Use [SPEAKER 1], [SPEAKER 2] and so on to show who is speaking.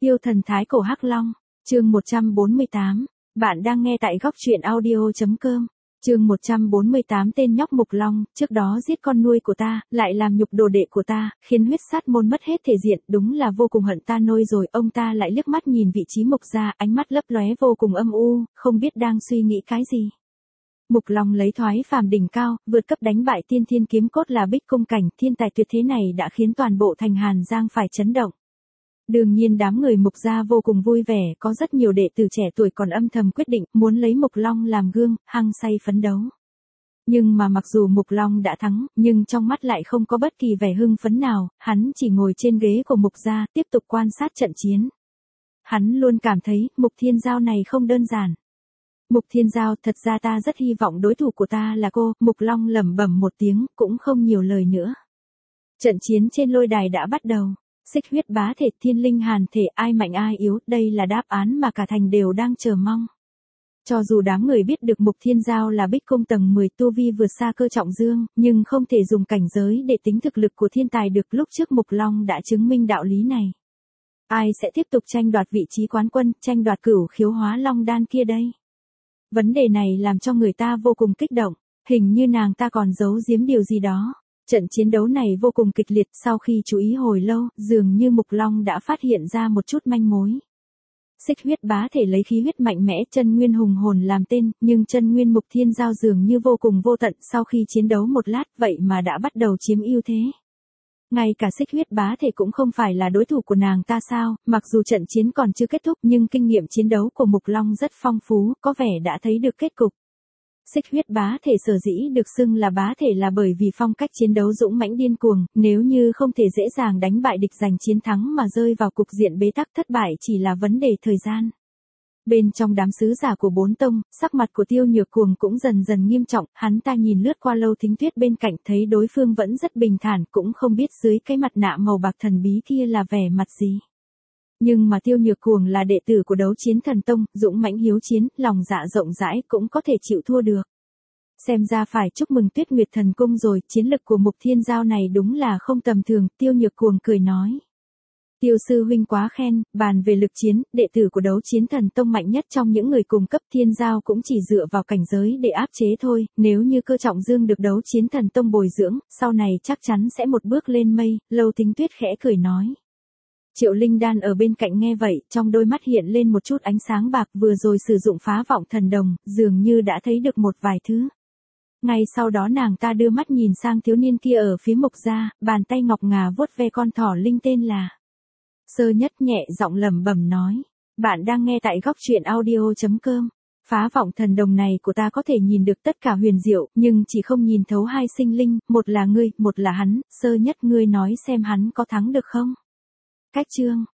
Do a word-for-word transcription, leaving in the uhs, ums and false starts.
[SPEAKER 1] Yêu thần thái cổ Hắc Long, chương một trăm bốn mươi tám. Bạn đang nghe tại góc truyện audio chấm com. Chương một trăm bốn mươi tám. Tên nhóc Mục Long, trước đó giết con nuôi của ta, lại làm nhục đồ đệ của ta, khiến huyết sát môn mất hết thể diện, đúng là vô cùng hận ta nôi rồi. Ông ta lại liếc mắt nhìn vị trí Mục gia, ánh mắt lấp lóe vô cùng âm u, không biết đang suy nghĩ cái gì. Mục Long lấy thoái phàm đỉnh cao, vượt cấp đánh bại tiên thiên kiếm cốt là Bích Cung cảnh, thiên tài tuyệt thế này đã khiến toàn bộ thành Hàn Giang phải chấn động. Đương nhiên đám người Mục gia vô cùng vui vẻ, có rất nhiều đệ tử trẻ tuổi còn âm thầm quyết định muốn lấy Mục Long làm gương, hăng say phấn đấu. Nhưng mà mặc dù Mục Long đã thắng, nhưng trong mắt lại không có bất kỳ vẻ hưng phấn nào, hắn chỉ ngồi trên ghế của Mục gia, tiếp tục quan sát trận chiến. Hắn luôn cảm thấy, Mục Thiên Giao này không đơn giản. Mục Thiên Giao, thật ra ta rất hy vọng đối thủ của ta là cô. Mục Long lẩm bẩm một tiếng, cũng không nhiều lời nữa. Trận chiến trên lôi đài đã bắt đầu. Xích huyết bá thể, thiên linh hàn thể, ai mạnh ai yếu, đây là đáp án mà cả thành đều đang chờ mong. Cho dù đám người biết được Mục Thiên Giao là Bích Cung tầng mười tu vi vượt xa Cơ Trọng Dương, nhưng không thể dùng cảnh giới để tính thực lực của thiên tài được, lúc trước Mục Long đã chứng minh đạo lý này. Ai sẽ tiếp tục tranh đoạt vị trí quán quân, tranh đoạt cửu khiếu hóa long đan kia đây? Vấn đề này làm cho người ta vô cùng kích động, hình như nàng ta còn giấu giếm điều gì đó. Trận chiến đấu này vô cùng kịch liệt, sau khi chú ý hồi lâu, dường như Mục Long đã phát hiện ra một chút manh mối. Xích huyết bá thể lấy khí huyết mạnh mẽ, chân nguyên hùng hồn làm tên, nhưng chân nguyên Mục Thiên Giao dường như vô cùng vô tận, sau khi chiến đấu một lát vậy mà đã bắt đầu chiếm ưu thế. Ngay cả xích huyết bá thể cũng không phải là đối thủ của nàng ta sao, mặc dù trận chiến còn chưa kết thúc nhưng kinh nghiệm chiến đấu của Mục Long rất phong phú, có vẻ đã thấy được kết cục. Xích huyết bá thể sở dĩ được xưng là bá thể là bởi vì phong cách chiến đấu dũng mãnh điên cuồng, nếu như không thể dễ dàng đánh bại địch giành chiến thắng mà rơi vào cục diện bế tắc, thất bại chỉ là vấn đề thời gian. Bên trong đám sứ giả của bốn tông, sắc mặt của Tiêu Nhược Cuồng cũng dần dần nghiêm trọng, hắn ta nhìn lướt qua Lâu Thính Tuyết bên cạnh, thấy đối phương vẫn rất bình thản, cũng không biết dưới cái mặt nạ màu bạc thần bí kia là vẻ mặt gì. Nhưng mà Tiêu Nhược Cuồng là đệ tử của Đấu Chiến Thần Tông, dũng mãnh hiếu chiến, lòng dạ rộng rãi, cũng có thể chịu thua được. Xem ra phải chúc mừng Tuyết Nguyệt Thần Cung rồi, chiến lực của Mục Thiên Giao này đúng là không tầm thường. Tiêu Nhược Cuồng cười nói. Tiêu sư huynh quá khen, bàn về lực chiến, đệ tử của Đấu Chiến Thần Tông mạnh nhất trong những người cùng cấp. Thiên Giao cũng chỉ dựa vào cảnh giới để áp chế thôi, nếu như Cơ Trọng Dương được Đấu Chiến Thần Tông bồi dưỡng, sau này chắc chắn sẽ một bước lên mây. Lâu Thính Tuyết khẽ cười nói. Triệu Linh Đan ở bên cạnh nghe vậy, trong đôi mắt hiện lên một chút ánh sáng bạc, vừa rồi sử dụng phá vọng thần đồng, dường như đã thấy được một vài thứ. Ngay sau đó nàng ta đưa mắt nhìn sang thiếu niên kia ở phía Mục gia, bàn tay ngọc ngà vuốt ve con thỏ linh tên là Sơ Nhất, nhẹ giọng lẩm bẩm nói. Bạn đang nghe tại góc truyện audio chấm com. Phá vọng thần đồng này của ta có thể nhìn được tất cả huyền diệu, nhưng chỉ không nhìn thấu hai sinh linh, một là ngươi, một là hắn. Sơ Nhất, ngươi nói xem hắn có thắng được không? Cách chương,